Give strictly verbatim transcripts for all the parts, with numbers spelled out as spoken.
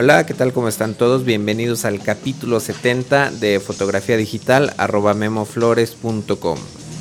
Hola, ¿qué tal? ¿Cómo están todos? Bienvenidos al capítulo setenta de fotografía digital arroba memoflores punto com.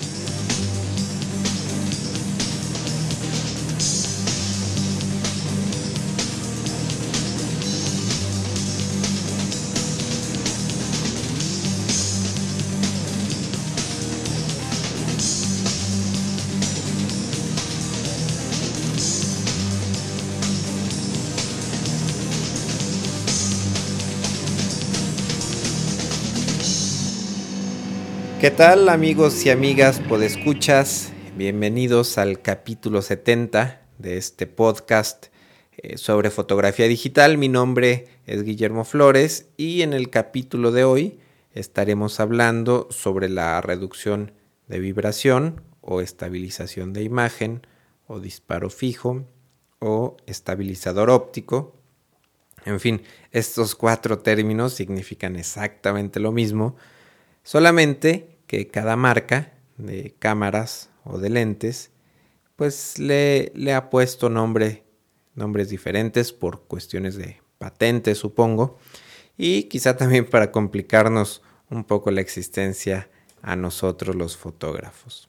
¿Qué tal, amigos y amigas podescuchas? Bienvenidos al capítulo setenta de este podcast eh, sobre fotografía digital. Mi nombre es Guillermo Flores y en el capítulo de hoy estaremos hablando sobre la reducción de vibración o estabilización de imagen o disparo fijo o estabilizador óptico. En fin, estos cuatro términos significan exactamente lo mismo, solamente que cada marca de cámaras o de lentes pues le, le ha puesto nombre, nombres diferentes por cuestiones de patente, supongo, y quizá también para complicarnos un poco la existencia a nosotros los fotógrafos.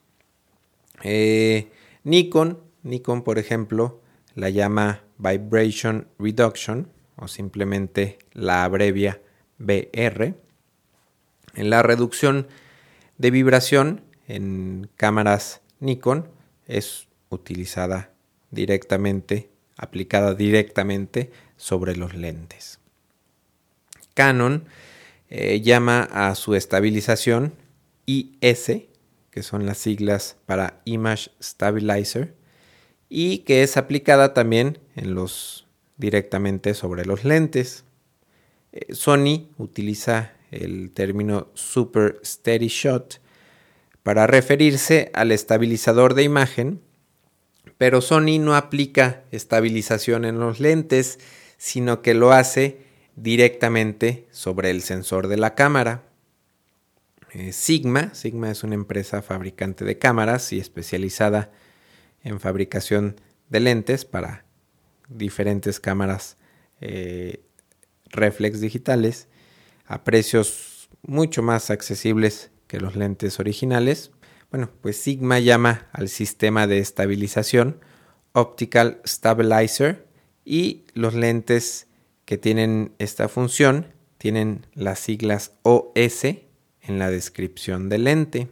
Eh, Nikon, Nikon por ejemplo, la llama Vibration Reduction o simplemente la abrevia V R. En la reducción de vibración en cámaras Nikon es utilizada directamente, aplicada directamente sobre los lentes. Canon eh, llama a su estabilización I S, que son las siglas para Image Stabilizer, y que es aplicada también en los, directamente sobre los lentes. Eh, Sony utiliza el término Super Steady Shot para referirse al estabilizador de imagen, pero Sony no aplica estabilización en los lentes, sino que lo hace directamente sobre el sensor de la cámara. Eh, Sigma, Sigma es una empresa fabricante de cámaras y especializada en fabricación de lentes para diferentes cámaras eh, reflex digitales a precios mucho más accesibles que los lentes originales. Bueno, pues Sigma llama al sistema de estabilización Optical Stabilizer y los lentes que tienen esta función tienen las siglas O S en la descripción del lente.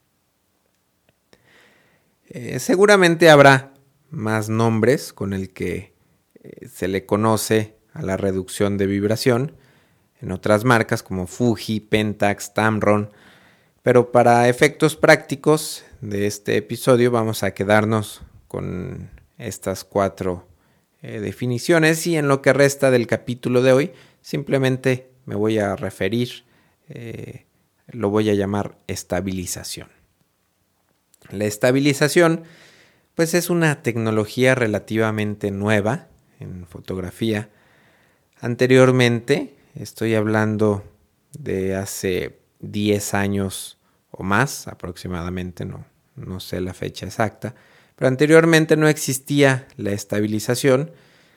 Eh, seguramente habrá más nombres con el que eh, se le conoce a la reducción de vibración en otras marcas como Fuji, Pentax, Tamron, pero para efectos prácticos de este episodio vamos a quedarnos con estas cuatro eh, definiciones y en lo que resta del capítulo de hoy simplemente me voy a referir, eh, lo voy a llamar estabilización. La estabilización pues es una tecnología relativamente nueva en fotografía. Anteriormente, estoy hablando de hace diez años o más aproximadamente, no, no sé la fecha exacta, pero anteriormente no existía la estabilización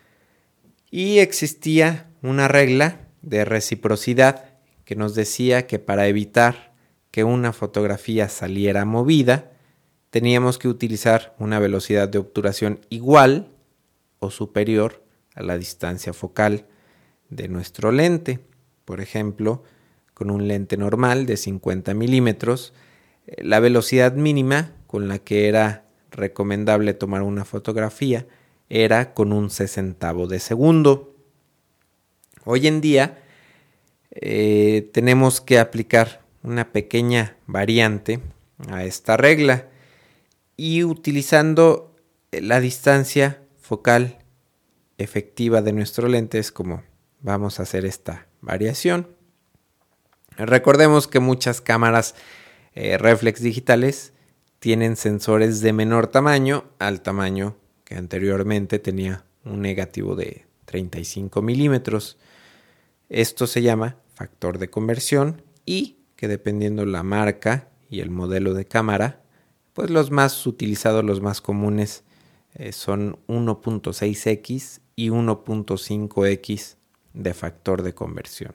y existía una regla de reciprocidad que nos decía que para evitar que una fotografía saliera movida, teníamos que utilizar una velocidad de obturación igual o superior a la distancia focal de nuestro lente. Por ejemplo, con un lente normal de cincuenta milímetros, la velocidad mínima con la que era recomendable tomar una fotografía era con un sesentavo de segundo. Hoy en día eh, tenemos que aplicar una pequeña variante a esta regla y utilizando la distancia focal efectiva de nuestro lente es como vamos a hacer esta variación. Recordemos que muchas cámaras eh, reflex digitales tienen sensores de menor tamaño al tamaño que anteriormente tenía un negativo de treinta y cinco milímetros. Esto se llama factor de conversión y que dependiendo la marca y el modelo de cámara, pues los más utilizados, los más comunes eh, son uno punto seis equis y uno punto cinco equis de factor de conversión.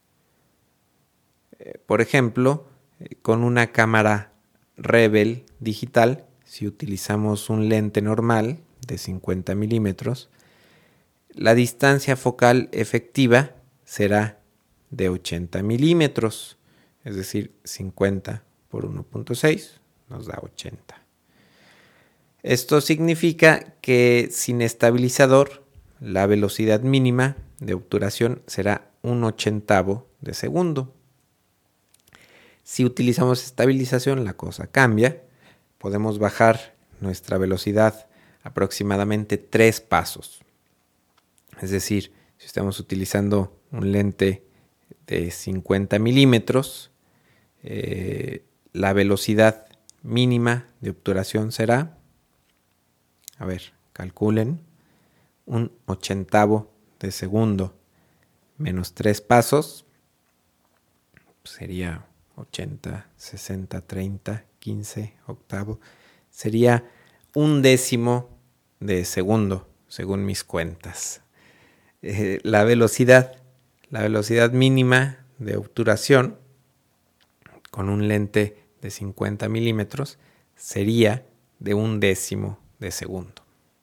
Eh, por ejemplo, eh, con una cámara Rebel digital, si utilizamos un lente normal de cincuenta milímetros, la distancia focal efectiva será de ochenta milímetros, es decir, cincuenta por uno punto seis nos da ochenta. Esto significa que sin estabilizador, la velocidad mínima de obturación será un ochentavo de segundo. Si utilizamos estabilización, la cosa cambia. Podemos bajar nuestra velocidad aproximadamente tres pasos. Es decir, si estamos utilizando un lente de cincuenta milímetros, eh, la velocidad mínima de obturación será, a ver, calculen, un ochentavo de segundo menos tres pasos, sería ochenta, sesenta, treinta, quince, octavo, sería un décimo de segundo, según mis cuentas. Eh, la velocidad, la velocidad mínima de obturación con un lente de cincuenta milímetros sería de un décimo de segundo.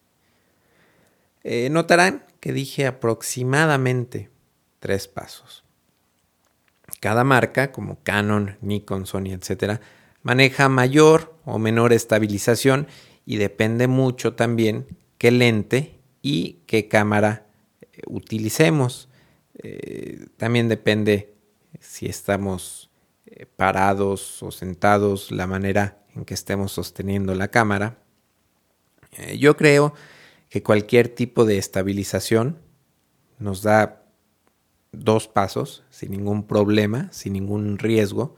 Eh, notarán que dije aproximadamente tres pasos. Cada marca, como Canon, Nikon, Sony, etcétera, maneja mayor o menor estabilización y depende mucho también qué lente y qué cámara utilicemos. Eh, también depende si estamos eh, parados o sentados, la manera en que estemos sosteniendo la cámara. Eh, yo creo que cualquier tipo de estabilización nos da dos pasos sin ningún problema, sin ningún riesgo.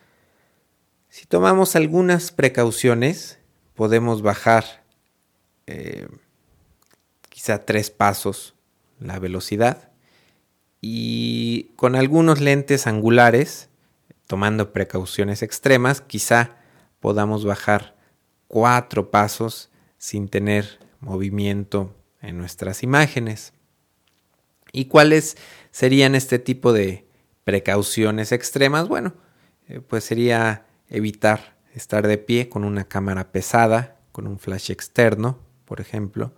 Si tomamos algunas precauciones, podemos bajar eh, quizá tres pasos la velocidad, y con algunos lentes angulares, tomando precauciones extremas, quizá podamos bajar cuatro pasos sin tener movimiento en nuestras imágenes. ¿Y cuáles serían este tipo de precauciones extremas? Bueno, eh, pues sería evitar estar de pie con una cámara pesada, con un flash externo, por ejemplo.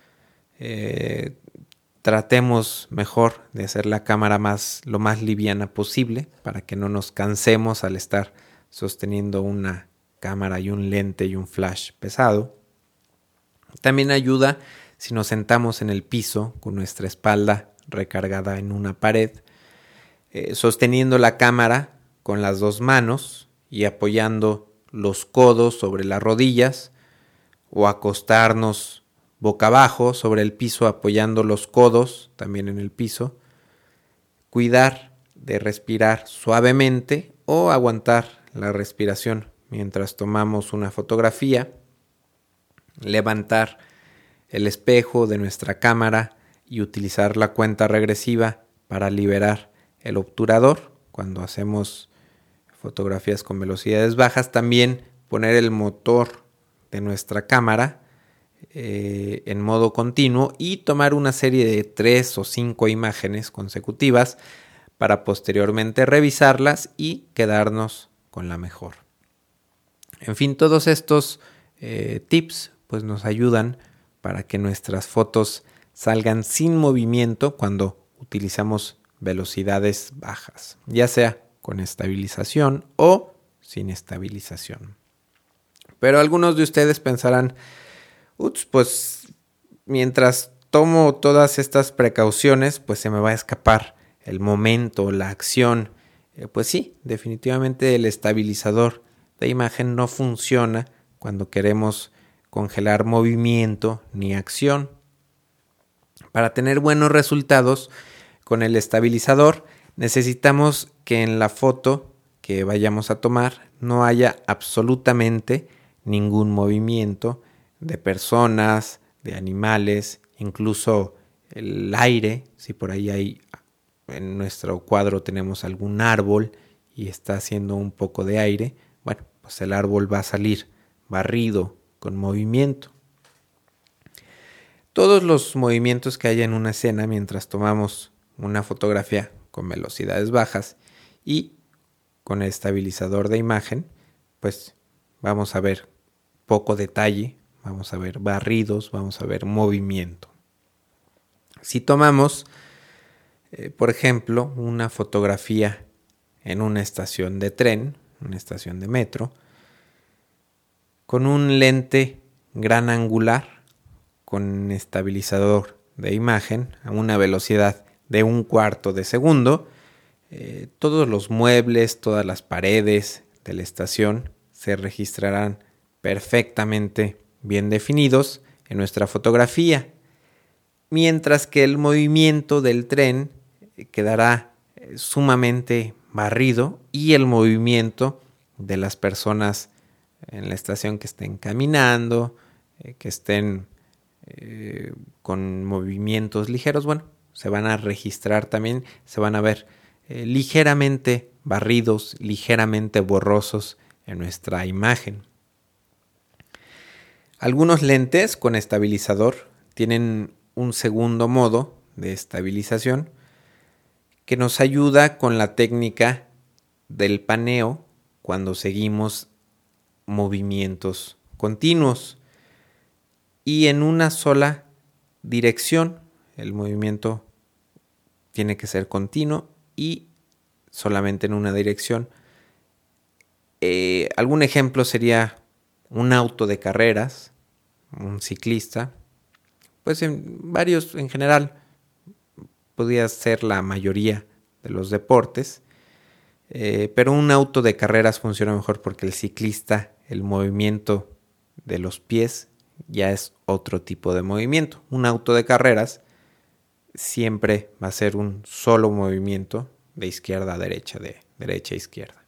Eh, Tratemos mejor de hacer la cámara más, lo más liviana posible para que no nos cansemos al estar sosteniendo una cámara y un lente y un flash pesado. También ayuda si nos sentamos en el piso con nuestra espalda recargada en una pared, eh, sosteniendo la cámara con las dos manos y apoyando los codos sobre las rodillas, o acostarnos boca abajo sobre el piso apoyando los codos también en el piso. Cuidar de respirar suavemente o aguantar la respiración mientras tomamos una fotografía. Levantar el espejo de nuestra cámara y utilizar la cuenta regresiva para liberar el obturador cuando hacemos fotografías con velocidades bajas. También poner el motor de nuestra cámara eh, en modo continuo y tomar una serie de tres o cinco imágenes consecutivas para posteriormente revisarlas y quedarnos con la mejor. En fin, todos estos eh, tips pues nos ayudan para que nuestras fotos salgan sin movimiento cuando utilizamos velocidades bajas, ya sea con estabilización o sin estabilización. Pero algunos de ustedes pensarán, ups, pues mientras tomo todas estas precauciones, pues se me va a escapar el momento, la acción. Eh, pues sí, definitivamente el estabilizador de imagen no funciona cuando queremos congelar movimiento ni acción. Para tener buenos resultados con el estabilizador, necesitamos que en la foto que vayamos a tomar no haya absolutamente ningún movimiento de personas, de animales, incluso el aire. Si por ahí hay, en nuestro cuadro tenemos algún árbol y está haciendo un poco de aire, bueno, pues el árbol va a salir barrido con movimiento. Todos los movimientos que haya en una escena mientras tomamos una fotografía con velocidades bajas y con el estabilizador de imagen, pues vamos a ver poco detalle, vamos a ver barridos, vamos a ver movimiento. Si tomamos, eh, por ejemplo, una fotografía en una estación de tren, una estación de metro, con un lente gran angular, con estabilizador de imagen a una velocidad de un cuarto de segundo, eh, todos los muebles, todas las paredes de la estación se registrarán perfectamente bien definidos en nuestra fotografía, mientras que el movimiento del tren quedará sumamente barrido y el movimiento de las personas en la estación que estén caminando, eh, que estén eh, con movimientos ligeros, bueno, se van a registrar también, se van a ver eh, ligeramente barridos, ligeramente borrosos en nuestra imagen. Algunos lentes con estabilizador tienen un segundo modo de estabilización que nos ayuda con la técnica del paneo cuando seguimos movimientos continuos y en una sola dirección. El movimiento tiene que ser continuo y solamente en una dirección. Eh, algún ejemplo sería un auto de carreras, un ciclista, pues en varios, en general, podría ser la mayoría de los deportes, eh, pero un auto de carreras funciona mejor porque el ciclista, el movimiento de los pies ya es otro tipo de movimiento. Un auto de carreras siempre va a ser un solo movimiento de izquierda a derecha, de derecha a izquierda.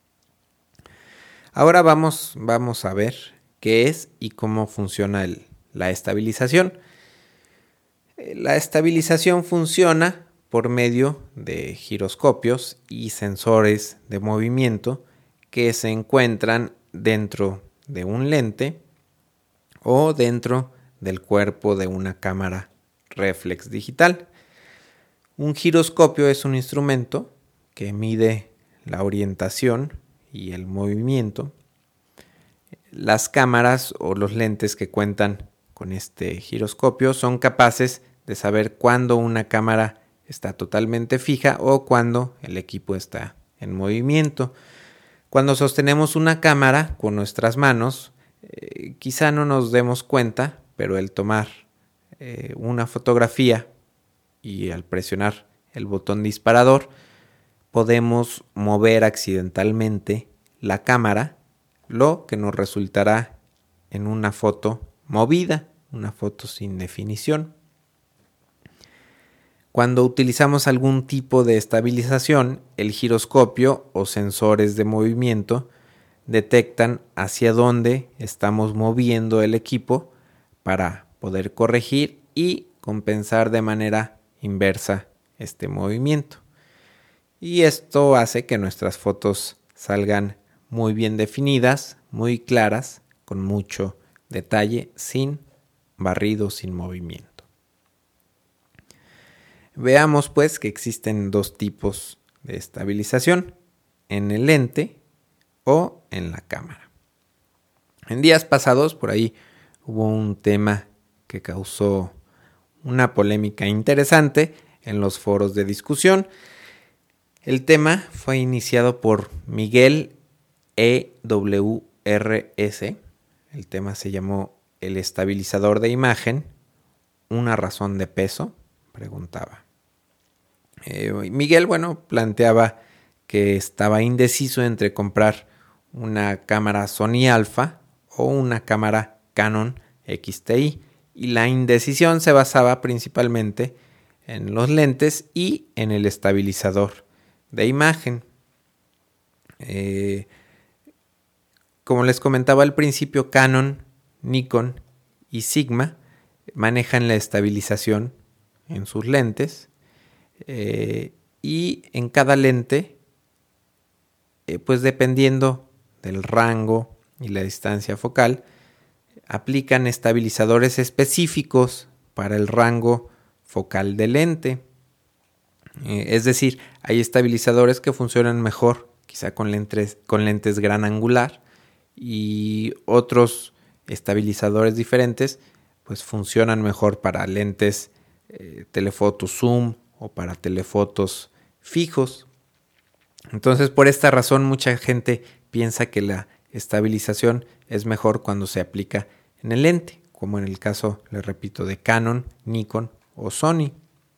Ahora vamos, vamos a ver qué es y cómo funciona el, la estabilización. La estabilización funciona por medio de giroscopios y sensores de movimiento que se encuentran dentro de un lente o dentro del cuerpo de una cámara reflex digital. Un giroscopio es un instrumento que mide la orientación y el movimiento. Las cámaras o los lentes que cuentan con este giroscopio son capaces de saber cuándo una cámara está totalmente fija o cuándo el equipo está en movimiento. Cuando sostenemos una cámara con nuestras manos, eh, quizá no nos demos cuenta, pero el tomar eh, una fotografía y al presionar el botón disparador, podemos mover accidentalmente la cámara, lo que nos resultará en una foto movida, una foto sin definición. Cuando utilizamos algún tipo de estabilización, el giroscopio o sensores de movimiento detectan hacia dónde estamos moviendo el equipo para poder corregir y compensar de manera inversa este movimiento. Y esto hace que nuestras fotos salgan muy bien definidas, muy claras, con mucho detalle, sin barrido, sin movimiento. Veamos pues que existen dos tipos de estabilización, en el lente o en la cámara. En días pasados por ahí hubo un tema que causó una polémica interesante en los foros de discusión. El tema fue iniciado por Miguel E W R S. El tema se llamó El estabilizador de imagen, una razón de peso, preguntaba. Eh, Miguel, bueno, planteaba que estaba indeciso entre comprar una cámara Sony Alpha o una cámara Canon X T I, y la indecisión se basaba principalmente en los lentes y en el estabilizador de imagen. Eh, como les comentaba al principio, Canon, Nikon y Sigma manejan la estabilización en sus lentes, eh, y en cada lente, eh, pues dependiendo del rango y la distancia focal, aplican estabilizadores específicos para el rango focal del lente. Eh, es decir, hay estabilizadores que funcionan mejor quizá con lentes, con lentes gran angular, y otros estabilizadores diferentes pues funcionan mejor para lentes eh, telefoto zoom o para telefotos fijos. Entonces, por esta razón, mucha gente piensa que la estabilización es mejor cuando se aplica en el lente, como en el caso, les repito, de Canon, Nikon o Sony.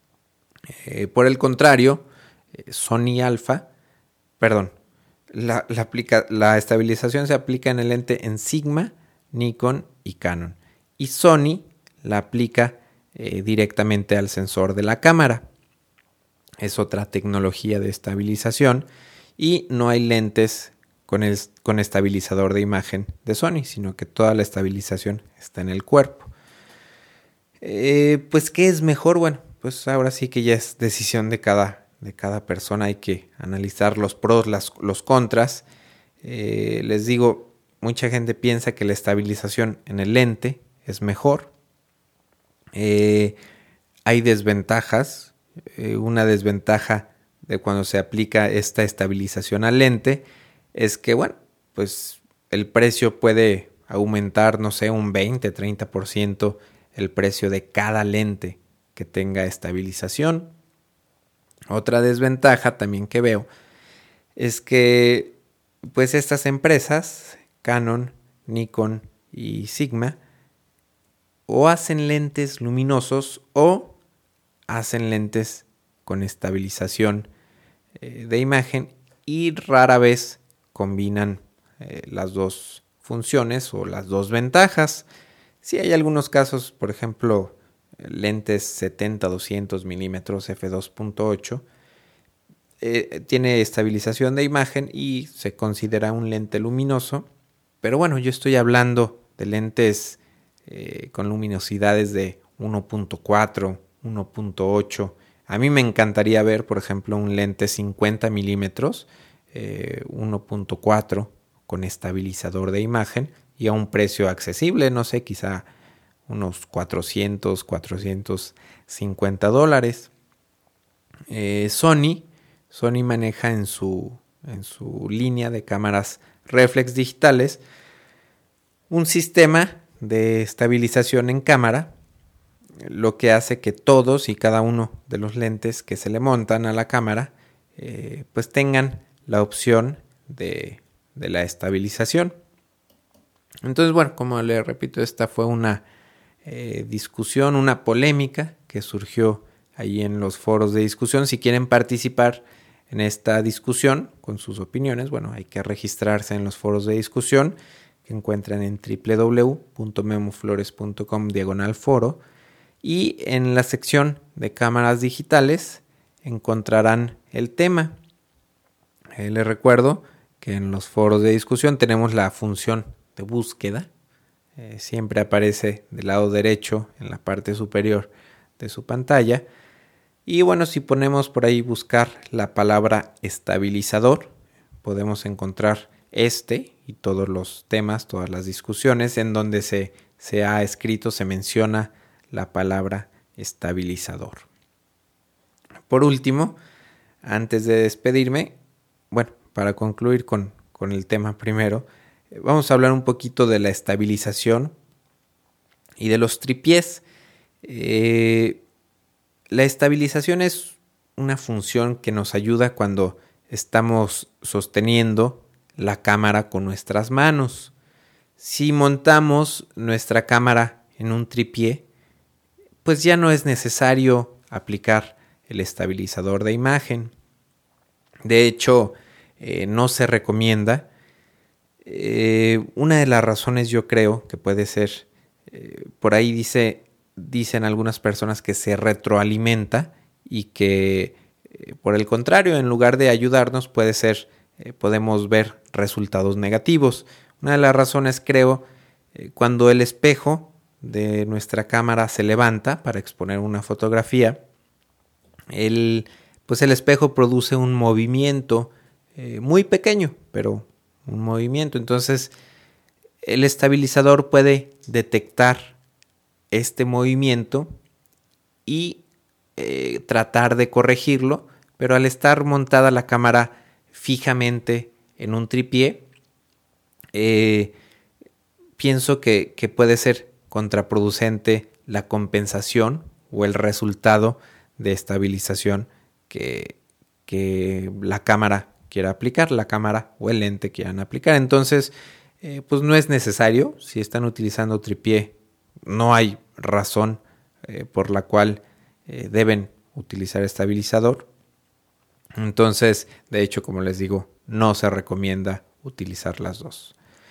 Eh, por el contrario, eh, Sony Alpha, perdón, la, la, aplica, la estabilización se aplica en el lente en Sigma, Nikon y Canon. Y Sony la aplica eh, directamente al sensor de la cámara. Es otra tecnología de estabilización y no hay lentes con, el, con estabilizador de imagen de Sony, sino que toda la estabilización está en el cuerpo. Eh, pues, ¿qué es mejor? Bueno, pues ahora sí que ya es decisión de cada, de cada persona. Hay que analizar los pros, las, los contras. Eh, les digo, mucha gente piensa que la estabilización en el lente es mejor. Eh, hay desventajas. Eh, una desventaja de cuando se aplica esta estabilización al lente es que, bueno, pues el precio puede aumentar, no sé, un veinte, treinta por ciento el precio de cada lente que tenga estabilización. Otra desventaja también que veo es que pues estas empresas, Canon, Nikon y Sigma, o hacen lentes luminosos o hacen lentes con estabilización eh, de imagen, y rara vez combinan eh, las dos funciones o las dos ventajas. Sí hay algunos casos, por ejemplo, lentes setenta doscientos milímetros efe dos punto ocho, eh, tiene estabilización de imagen y se considera un lente luminoso, pero bueno, yo estoy hablando de lentes eh, con luminosidades de uno punto cuatro, uno punto ocho. A mí me encantaría ver, por ejemplo, un lente cincuenta milímetros, eh, uno punto cuatro, con estabilizador de imagen y a un precio accesible, no sé, quizá unos cuatrocientos, cuatrocientos cincuenta dólares. Eh, Sony, Sony maneja en su, en su línea de cámaras reflex digitales un sistema de estabilización en cámara, lo que hace que todos y cada uno de los lentes que se le montan a la cámara eh, pues tengan la opción de, de la estabilización. Entonces, bueno, como le repito, esta fue una eh, discusión, una polémica que surgió ahí en los foros de discusión. Si quieren participar en esta discusión con sus opiniones, bueno, hay que registrarse en los foros de discusión que encuentran en doble u doble u doble u punto memoflores punto com diagonal foro, y en la sección de cámaras digitales encontrarán el tema. Eh, les recuerdo que en los foros de discusión tenemos la función de búsqueda. Eh, siempre aparece del lado derecho en la parte superior de su pantalla. Y bueno, si ponemos por ahí buscar la palabra estabilizador, podemos encontrar este y todos los temas, todas las discusiones en donde se, se ha escrito, se menciona la palabra estabilizador. Por último, antes de despedirme, bueno, para concluir con, con el tema primero, vamos a hablar un poquito de la estabilización y de los tripiés. Eh, la estabilización es una función que nos ayuda cuando estamos sosteniendo la cámara con nuestras manos. Si montamos nuestra cámara en un tripié, pues ya no es necesario aplicar el estabilizador de imagen. De hecho, eh, no se recomienda. Eh, una de las razones, yo creo que puede ser, eh, por ahí dice, dicen algunas personas que se retroalimenta y que, eh, por el contrario, en lugar de ayudarnos, puede ser, eh, podemos ver resultados negativos. Una de las razones, creo, eh, cuando el espejo de nuestra cámara se levanta para exponer una fotografía, el, pues el espejo produce un movimiento eh, muy pequeño, pero un movimiento. Entonces, el estabilizador puede detectar este movimiento y eh, tratar de corregirlo pero al estar montada la cámara fijamente en un tripié, eh, pienso que, que puede ser contraproducente la compensación o el resultado de estabilización que, que la cámara quiera aplicar, la cámara o el lente quieran aplicar. Entonces, eh, pues no es necesario. Si están utilizando tripié, no hay razón eh, por la cual eh, deben utilizar estabilizador. Entonces, de hecho, como les digo, no se recomienda utilizar las dos.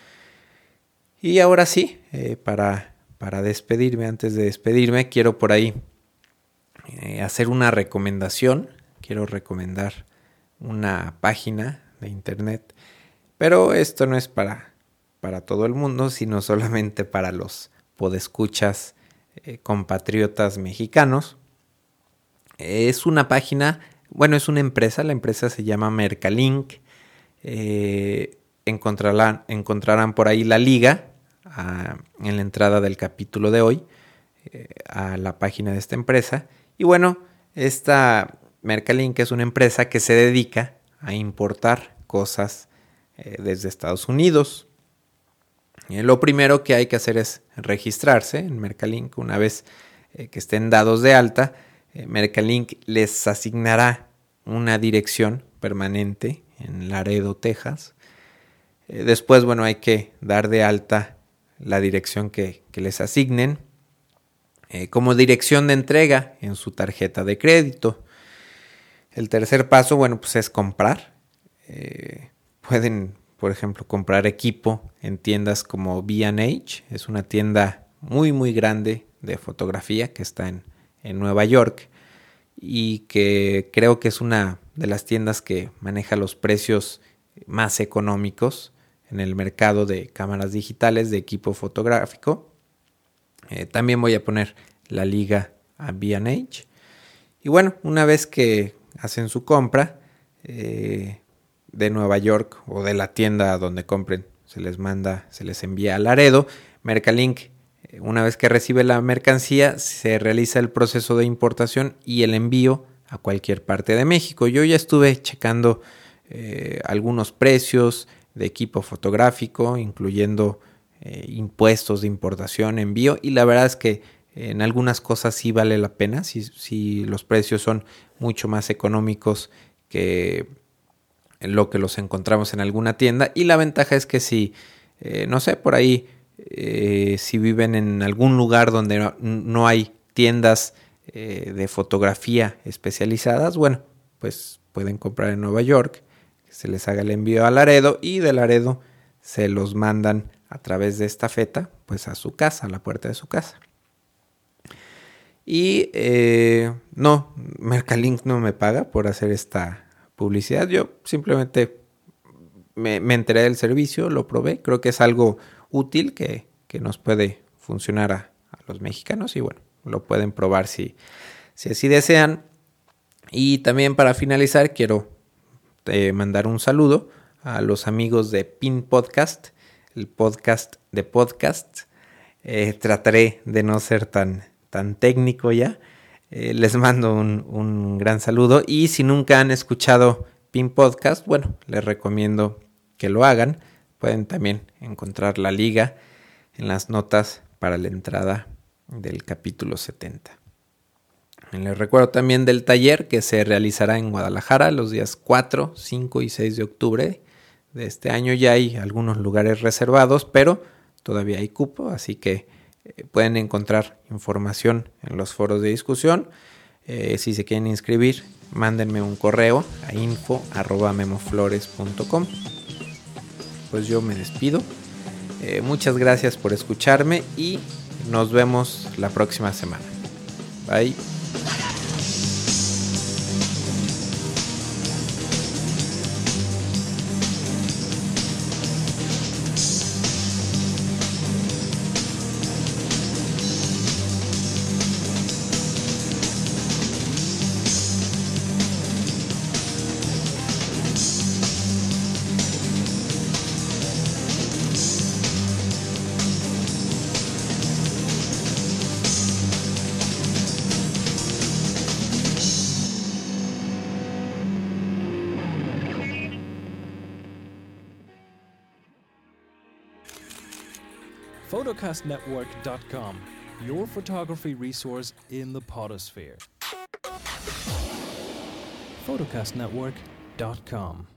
Y ahora sí, eh, para, para despedirme, antes de despedirme, quiero por ahí eh, hacer una recomendación. Quiero recomendar una página de internet, pero esto no es para, para todo el mundo, sino solamente para los podescuchas eh, compatriotas mexicanos. Es una página, bueno, es una empresa, la empresa se llama Mercalink. Eh, encontrarán, encontrarán por ahí la liga a, en la entrada del capítulo de hoy eh, a la página de esta empresa. Y bueno, esta Mercalink es una empresa que se dedica a importar cosas eh, desde Estados Unidos. Eh, lo primero que hay que hacer es registrarse en Mercalink. Una vez eh, que estén dados de alta, eh, Mercalink les asignará una dirección permanente en Laredo, Texas. Eh, después, bueno, hay que dar de alta la dirección que, que les asignen eh, como dirección de entrega en su tarjeta de crédito. El tercer paso, bueno, pues es comprar. Eh, pueden, por ejemplo, comprar equipo en tiendas como B and H. Es una tienda muy, muy grande de fotografía que está en, en Nueva York y que creo que es una de las tiendas que maneja los precios más económicos en el mercado de cámaras digitales, de equipo fotográfico. Eh, también voy a poner la liga a B and H. Y bueno, una vez que hacen su compra eh, de Nueva York o de la tienda donde compren, se les manda, se les envía a Laredo. Mercalink, eh, una vez que recibe la mercancía, se realiza el proceso de importación y el envío a cualquier parte de México. Yo ya estuve checando eh, algunos precios de equipo fotográfico, incluyendo eh, impuestos de importación, envío, y la verdad es que en algunas cosas sí vale la pena, si, si los precios son mucho más económicos que lo que los encontramos en alguna tienda. Y la ventaja es que si, eh, no sé, por ahí, eh, si viven en algún lugar donde no, no hay tiendas eh, de fotografía especializadas, bueno, pues pueden comprar en Nueva York, que se les haga el envío a Laredo y de Laredo se los mandan a través de estafeta, pues a su casa, a la puerta de su casa. Y eh, no, Mercalink no me paga por hacer esta publicidad. Yo simplemente me, me enteré del servicio, lo probé. Creo que es algo útil que, que nos puede funcionar a, a los mexicanos. Y bueno, lo pueden probar si, si así desean. Y también para finalizar quiero eh, mandar un saludo a los amigos de Pin Podcast, el podcast de podcast. Eh, trataré de no ser tan... tan técnico ya. Eh, les mando un, un gran saludo y si nunca han escuchado Pin Podcast, bueno, les recomiendo que lo hagan. Pueden también encontrar la liga en las notas para la entrada del capítulo setenta. Les recuerdo también del taller que se realizará en Guadalajara los días cuatro, cinco y seis de octubre de este año. Ya hay algunos lugares reservados, pero todavía hay cupo, así que pueden encontrar información en los foros de discusión. Eh, si se quieren inscribir, mándenme un correo a info arroba memoflores punto com. Pues yo me despido. Eh, muchas gracias por escucharme y nos vemos la próxima semana. Bye. photocast network dot com, your photography resource in the podosphere. photocast network dot com